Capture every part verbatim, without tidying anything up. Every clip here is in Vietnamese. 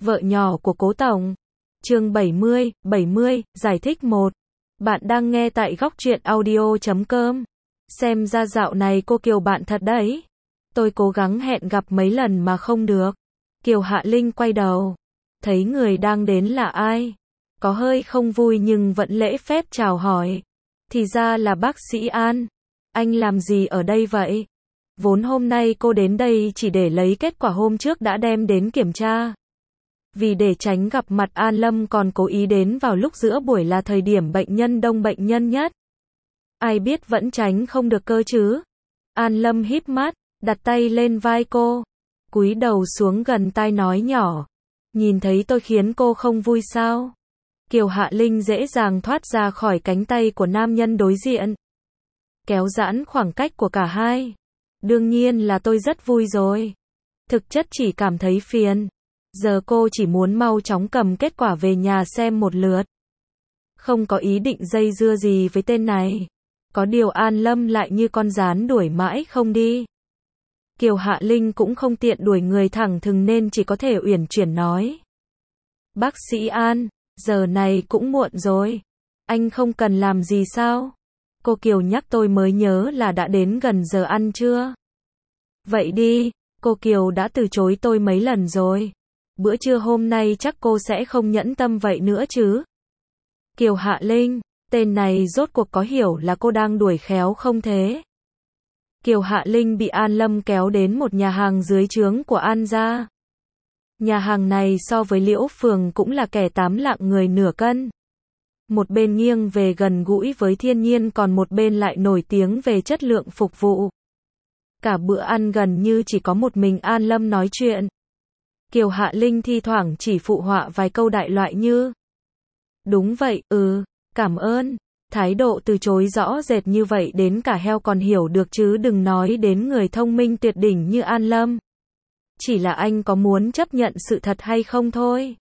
Vợ nhỏ của Cố Tổng. Chương bảy mươi, bảy mươi, giải thích một. Bạn đang nghe tại góc truyện audio chấm com. Xem ra dạo này cô Kiều bạn thật đấy. Tôi cố gắng hẹn gặp mấy lần mà không được. Kiều Hạ Linh quay đầu. Thấy người đang đến là ai? Có hơi không vui nhưng vẫn lễ phép chào hỏi. Thì ra là bác sĩ An. Anh làm gì ở đây vậy? Vốn hôm nay cô đến đây chỉ để lấy kết quả hôm trước đã đem đến kiểm tra. Vì để tránh gặp mặt An Lâm còn cố ý đến vào lúc giữa buổi là thời điểm bệnh nhân đông bệnh nhân nhất. Ai biết vẫn tránh không được cơ chứ. An Lâm híp mắt, đặt tay lên vai cô. Cúi đầu xuống gần tai nói nhỏ. Nhìn thấy tôi khiến cô không vui sao? Kiều Hạ Linh dễ dàng thoát ra khỏi cánh tay của nam nhân đối diện. Kéo giãn khoảng cách của cả hai. Đương nhiên là tôi rất vui rồi. Thực chất chỉ cảm thấy phiền. Giờ cô chỉ muốn mau chóng cầm kết quả về nhà xem một lượt. Không có ý định dây dưa gì với tên này. Có điều An Lâm lại như con gián đuổi mãi không đi. Kiều Hạ Linh cũng không tiện đuổi người thẳng thừng nên chỉ có thể uyển chuyển nói. Bác sĩ An, giờ này cũng muộn rồi. Anh không cần làm gì sao? Cô Kiều nhắc tôi mới nhớ là đã đến gần giờ ăn trưa. Vậy đi, cô Kiều đã từ chối tôi mấy lần rồi. Bữa trưa hôm nay chắc cô sẽ không nhẫn tâm vậy nữa chứ. Kiều Hạ Linh, tên này rốt cuộc có hiểu là cô đang đuổi khéo không thế? Kiều Hạ Linh bị An Lâm kéo đến một nhà hàng dưới trướng của An gia. Nhà hàng này so với Liễu Phường cũng là kẻ tám lạng người nửa cân. Một bên nghiêng về gần gũi với thiên nhiên còn một bên lại nổi tiếng về chất lượng phục vụ. Cả bữa ăn gần như chỉ có một mình An Lâm nói chuyện. Kiều Hạ Linh thi thoảng chỉ phụ họa vài câu đại loại như đúng vậy, ừ, cảm ơn. Thái độ từ chối rõ rệt như vậy đến cả heo còn hiểu được chứ đừng nói đến người thông minh tuyệt đỉnh như An Lâm. Chỉ là anh có muốn chấp nhận sự thật hay không thôi.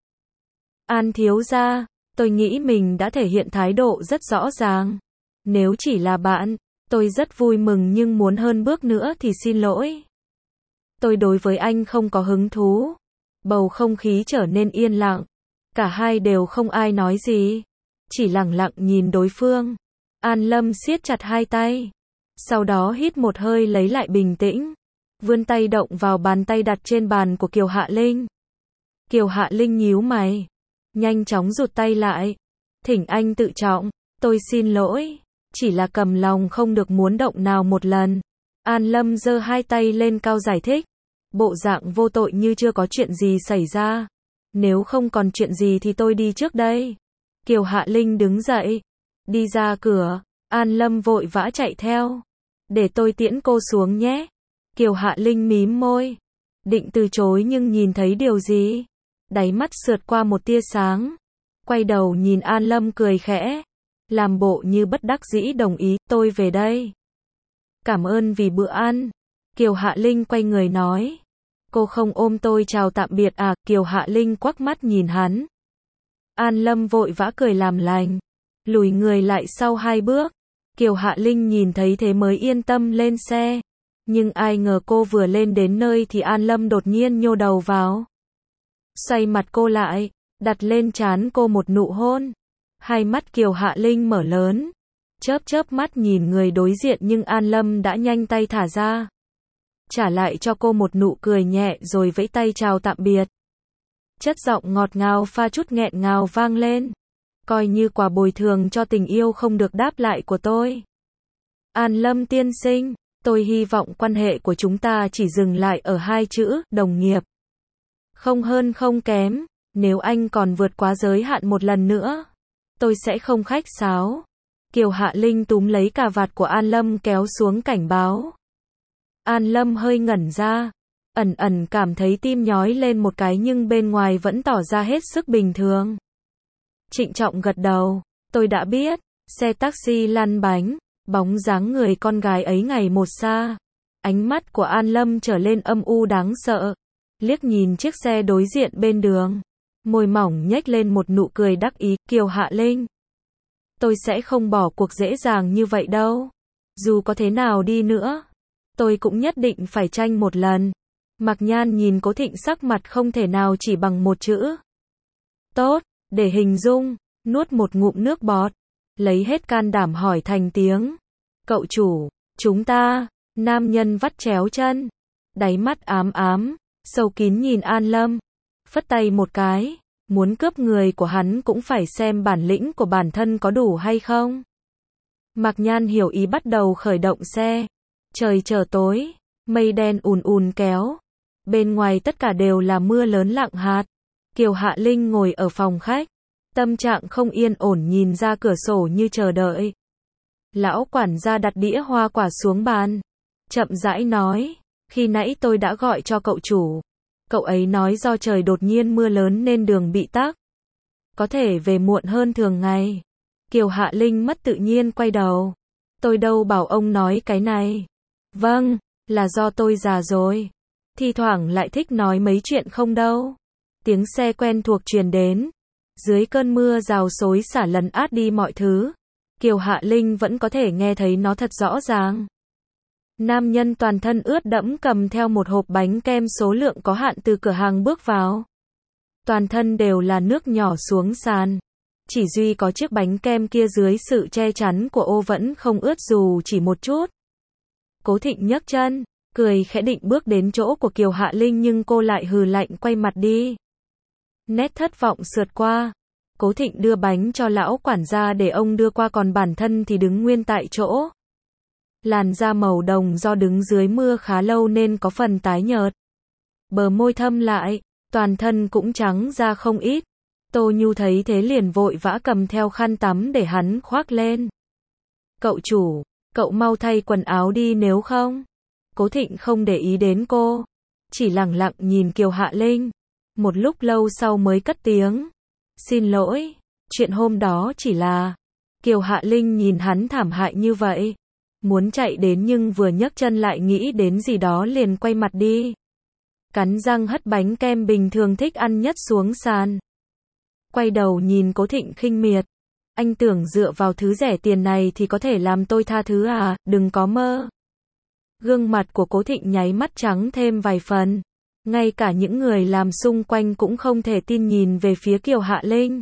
An thiếu gia, tôi nghĩ mình đã thể hiện thái độ rất rõ ràng. Nếu chỉ là bạn, tôi rất vui mừng nhưng muốn hơn bước nữa thì xin lỗi. Tôi đối với anh không có hứng thú. Bầu không khí trở nên yên lặng. Cả hai đều không ai nói gì. Chỉ lặng lặng nhìn đối phương. An Lâm siết chặt hai tay. Sau đó hít một hơi lấy lại bình tĩnh. Vươn tay động vào bàn tay đặt trên bàn của Kiều Hạ Linh. Kiều Hạ Linh nhíu mày. Nhanh chóng rụt tay lại. Thỉnh anh tự trọng. Tôi xin lỗi. Chỉ là cầm lòng không được muốn động nào một lần. An Lâm giơ hai tay lên cao giải thích. Bộ dạng vô tội như chưa có chuyện gì xảy ra. Nếu không còn chuyện gì thì tôi đi trước đây. Kiều Hạ Linh đứng dậy. Đi ra cửa. An Lâm vội vã chạy theo. Để tôi tiễn cô xuống nhé. Kiều Hạ Linh mím môi. Định từ chối nhưng nhìn thấy điều gì? Đáy mắt sượt qua một tia sáng. Quay đầu nhìn An Lâm cười khẽ. Làm bộ như bất đắc dĩ đồng ý. Tôi về đây. Cảm ơn vì bữa ăn. Kiều Hạ Linh quay người nói. Cô không ôm tôi chào tạm biệt à? Kiều Hạ Linh quắc mắt nhìn hắn. An Lâm vội vã cười làm lành. Lùi người lại sau hai bước. Kiều Hạ Linh nhìn thấy thế mới yên tâm lên xe. Nhưng ai ngờ cô vừa lên đến nơi thì An Lâm đột nhiên nhô đầu vào. Xoay mặt cô lại. Đặt lên trán cô một nụ hôn. Hai mắt Kiều Hạ Linh mở lớn. Chớp chớp mắt nhìn người đối diện nhưng An Lâm đã nhanh tay thả ra. Trả lại cho cô một nụ cười nhẹ rồi vẫy tay chào tạm biệt. Chất giọng ngọt ngào pha chút nghẹn ngào vang lên. Coi như quà bồi thường cho tình yêu không được đáp lại của tôi. An Lâm tiên sinh, tôi hy vọng quan hệ của chúng ta chỉ dừng lại ở hai chữ, đồng nghiệp. Không hơn không kém, nếu anh còn vượt quá giới hạn một lần nữa, tôi sẽ không khách sáo. Kiều Hạ Linh túm lấy cà vạt của An Lâm kéo xuống cảnh báo. An Lâm hơi ngẩn ra, ẩn ẩn cảm thấy tim nhói lên một cái nhưng bên ngoài vẫn tỏ ra hết sức bình thường. Trịnh trọng gật đầu, tôi đã biết. Xe taxi lăn bánh, bóng dáng người con gái ấy ngày một xa. Ánh mắt của An Lâm trở lên âm u đáng sợ. Liếc nhìn chiếc xe đối diện bên đường. Môi mỏng nhếch lên một nụ cười đắc ý. Kiều Hạ Linh, tôi sẽ không bỏ cuộc dễ dàng như vậy đâu. Dù có thế nào đi nữa, tôi cũng nhất định phải tranh một lần. Mạc Nhan nhìn Cố Thịnh sắc mặt không thể nào chỉ bằng một chữ. Tốt, để hình dung, nuốt một ngụm nước bọt, lấy hết can đảm hỏi thành tiếng. Cậu chủ, chúng ta, nam nhân vắt chéo chân, đáy mắt ám ám, sâu kín nhìn An Lâm, phất tay một cái, muốn cướp người của hắn cũng phải xem bản lĩnh của bản thân có đủ hay không. Mạc Nhan hiểu ý bắt đầu khởi động xe. Trời trở tối, mây đen ùn ùn kéo. Bên ngoài tất cả đều là mưa lớn lặng hạt. Kiều Hạ Linh ngồi ở phòng khách, tâm trạng không yên ổn nhìn ra cửa sổ như chờ đợi. Lão quản gia đặt đĩa hoa quả xuống bàn, chậm rãi nói, khi nãy tôi đã gọi cho cậu chủ. Cậu ấy nói do trời đột nhiên mưa lớn nên đường bị tắc, có thể về muộn hơn thường ngày. Kiều Hạ Linh mất tự nhiên quay đầu. Tôi đâu bảo ông nói cái này. Vâng, là do tôi già rồi. Thi thoảng lại thích nói mấy chuyện không đâu. Tiếng xe quen thuộc truyền đến. Dưới cơn mưa rào xối xả lấn át đi mọi thứ. Kiều Hạ Linh vẫn có thể nghe thấy nó thật rõ ràng. Nam nhân toàn thân ướt đẫm cầm theo một hộp bánh kem số lượng có hạn từ cửa hàng bước vào. Toàn thân đều là nước nhỏ xuống sàn. Chỉ duy có chiếc bánh kem kia dưới sự che chắn của ô vẫn không ướt dù chỉ một chút. Cố Thịnh nhấc chân, cười khẽ định bước đến chỗ của Kiều Hạ Linh nhưng cô lại hừ lạnh quay mặt đi. Nét thất vọng sượt qua. Cố Thịnh đưa bánh cho lão quản gia để ông đưa qua còn bản thân thì đứng nguyên tại chỗ. Làn da màu đồng do đứng dưới mưa khá lâu nên có phần tái nhợt. Bờ môi thâm lại, toàn thân cũng trắng ra không ít. Tô Nhu thấy thế liền vội vã cầm theo khăn tắm để hắn khoác lên. Cậu chủ, cậu mau thay quần áo đi nếu không. Cố Thịnh không để ý đến cô, chỉ lặng lặng nhìn Kiều Hạ Linh. Một lúc lâu sau mới cất tiếng. Xin lỗi, chuyện hôm đó chỉ là... Kiều Hạ Linh nhìn hắn thảm hại như vậy. Muốn chạy đến nhưng vừa nhấc chân lại nghĩ đến gì đó liền quay mặt đi. Cắn răng hất bánh kem bình thường thích ăn nhất xuống sàn. Quay đầu nhìn Cố Thịnh khinh miệt. Anh tưởng dựa vào thứ rẻ tiền này thì có thể làm tôi tha thứ à, đừng có mơ. Gương mặt của Cố Thịnh nháy mắt trắng thêm vài phần. Ngay cả những người làm xung quanh cũng không thể tin nhìn về phía Kiều Hạ Linh.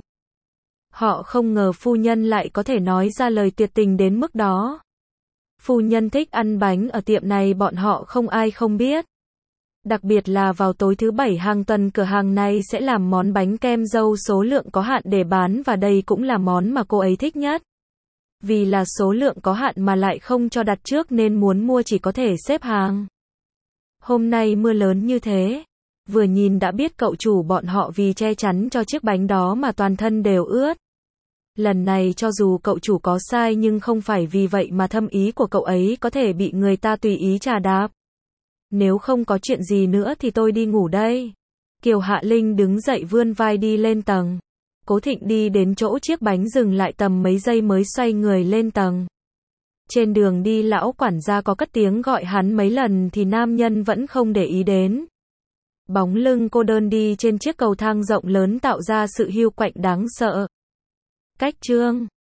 Họ không ngờ phu nhân lại có thể nói ra lời tuyệt tình đến mức đó. Phu nhân thích ăn bánh ở tiệm này bọn họ không ai không biết. Đặc biệt là vào tối thứ bảy hàng tuần cửa hàng này sẽ làm món bánh kem dâu số lượng có hạn để bán và đây cũng là món mà cô ấy thích nhất. Vì là số lượng có hạn mà lại không cho đặt trước nên muốn mua chỉ có thể xếp hàng. Hôm nay mưa lớn như thế, vừa nhìn đã biết cậu chủ bọn họ vì che chắn cho chiếc bánh đó mà toàn thân đều ướt. Lần này cho dù cậu chủ có sai nhưng không phải vì vậy mà thâm ý của cậu ấy có thể bị người ta tùy ý trà đạp. Nếu không có chuyện gì nữa thì tôi đi ngủ đây. Kiều Hạ Linh đứng dậy vươn vai đi lên tầng. Cố Thịnh đi đến chỗ chiếc bánh dừng lại tầm mấy giây mới xoay người lên tầng. Trên đường đi lão quản gia có cất tiếng gọi hắn mấy lần thì nam nhân vẫn không để ý đến. Bóng lưng cô đơn đi trên chiếc cầu thang rộng lớn tạo ra sự hiu quạnh đáng sợ. Cách chương